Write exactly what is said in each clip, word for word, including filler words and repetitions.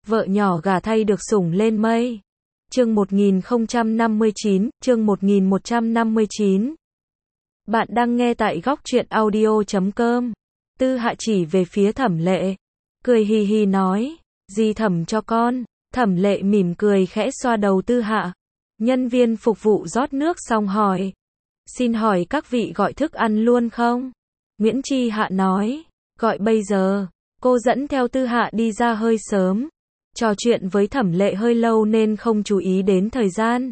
vợ nhỏ gả thay được sủng lên mây. Chương một nghìn không trăm năm mươi chín, chương một nghìn một trăm năm mươi chín. Bạn đang nghe tại góc truyện audio chấm com. Tư Hạ chỉ về phía Thẩm Lệ, cười hì hì nói, "Dì thẩm cho con." Thẩm Lệ mỉm cười khẽ xoa đầu Tư Hạ. Nhân viên phục vụ rót nước xong hỏi, "Xin hỏi các vị gọi thức ăn luôn không?" Nguyễn Chi Hạ nói, "Gọi bây giờ." Cô dẫn theo Tư Hạ đi ra hơi sớm. Trò chuyện với Thẩm Lệ hơi lâu nên không chú ý đến thời gian.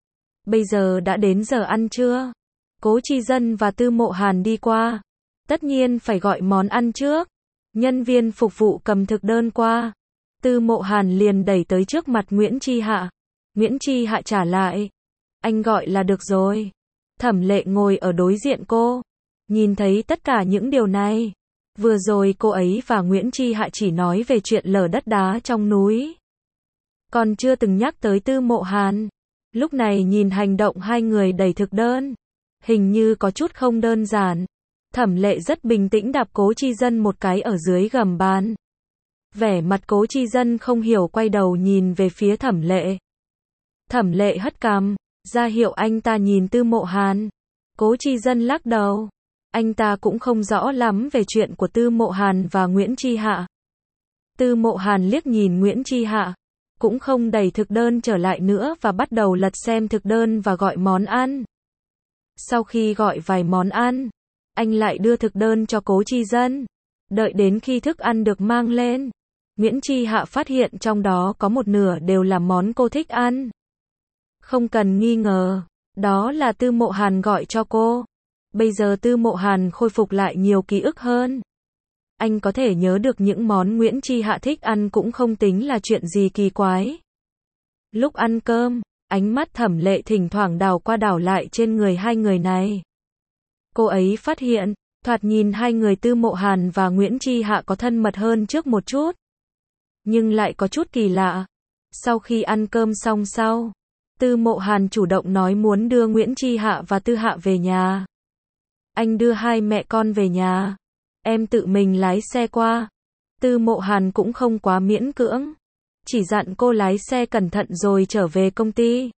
Bây giờ đã đến giờ ăn trưa. Cố Chi Dân và Tư Mộ Hàn đi qua. Tất nhiên phải gọi món ăn trước. Nhân viên phục vụ cầm thực đơn qua. Tư Mộ Hàn liền đẩy tới trước mặt Nguyễn Chi Hạ. Nguyễn Chi Hạ trả lại, "Anh gọi là được rồi." Thẩm Lệ ngồi ở đối diện cô. Nhìn thấy tất cả những điều này. Vừa rồi cô ấy và Nguyễn Chi Hạ chỉ nói về chuyện lở đất đá trong núi. Còn chưa từng nhắc tới Tư Mộ Hàn. Lúc này nhìn hành động hai người đẩy thực đơn. Hình như có chút không đơn giản. Thẩm Lệ rất bình tĩnh đạp Cố Chi Dân một cái ở dưới gầm bàn. Vẻ mặt Cố Chi Dân không hiểu quay đầu nhìn về phía Thẩm Lệ. Thẩm Lệ hất cằm, ra hiệu anh ta nhìn Tư Mộ Hàn. Cố Chi Dân lắc đầu. Anh ta cũng không rõ lắm về chuyện của Tư Mộ Hàn và Nguyễn Chi Hạ. Tư Mộ Hàn liếc nhìn Nguyễn Chi Hạ, cũng không đẩy thực đơn trở lại nữa và bắt đầu lật xem thực đơn và gọi món ăn. Sau khi gọi vài món ăn, anh lại đưa thực đơn cho Cố Chi Dân. Đợi đến khi thức ăn được mang lên, Nguyễn Chi Hạ phát hiện trong đó có một nửa đều là món cô thích ăn. Không cần nghi ngờ, đó là Tư Mộ Hàn gọi cho cô. Bây giờ Tư Mộ Hàn khôi phục lại nhiều ký ức hơn. Anh có thể nhớ được những món Nguyễn Chi Hạ thích ăn cũng không tính là chuyện gì kỳ quái. Lúc ăn cơm, ánh mắt Thẩm Lệ thỉnh thoảng đảo qua đảo lại trên người hai người này. Cô ấy phát hiện, thoạt nhìn hai người Tư Mộ Hàn và Nguyễn Chi Hạ có thân mật hơn trước một chút. Nhưng lại có chút kỳ lạ. Sau khi ăn cơm xong sau, Tư Mộ Hàn chủ động nói muốn đưa Nguyễn Chi Hạ và Tư Hạ về nhà. Anh đưa hai mẹ con về nhà. Em tự mình lái xe qua. Tư Mộ Hàn cũng không quá miễn cưỡng. Chỉ dặn cô lái xe cẩn thận rồi trở về công ty.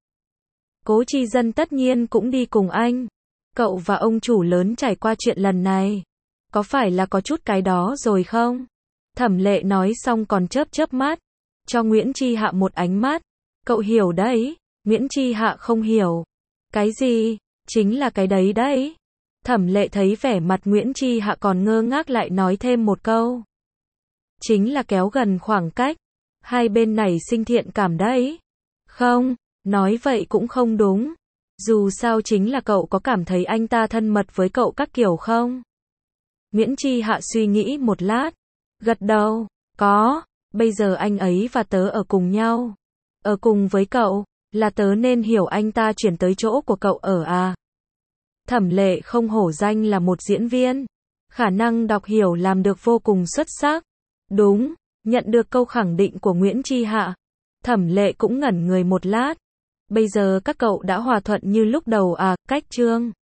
Cố Chi Dân tất nhiên cũng đi cùng anh. Cậu và ông chủ lớn trải qua chuyện lần này. Có phải là có chút cái đó rồi không? Thẩm Lệ nói xong còn chớp chớp mắt. Cho Nguyễn Chi Hạ một ánh mắt. Cậu hiểu đấy. Nguyễn Chi Hạ không hiểu. Cái gì? Chính là cái đấy đấy. Thẩm Lệ thấy vẻ mặt Nguyễn Chi Hạ còn ngơ ngác lại nói thêm một câu. Chính là kéo gần khoảng cách. Hai bên này sinh thiện cảm đấy. Không, nói vậy cũng không đúng. Dù sao chính là cậu có cảm thấy anh ta thân mật với cậu các kiểu không? Nguyễn Chi Hạ suy nghĩ một lát. Gật đầu, có, bây giờ anh ấy và tớ ở cùng nhau. Ở cùng với cậu, là tớ nên hiểu anh ta chuyển tới chỗ của cậu ở à? Thẩm Lệ không hổ danh là một diễn viên. Khả năng đọc hiểu làm được vô cùng xuất sắc. Đúng, nhận được câu khẳng định của Nguyễn Chi Hạ. Thẩm Lệ cũng ngẩn người một lát. Bây giờ các cậu đã hòa thuận như lúc đầu à, cách chương.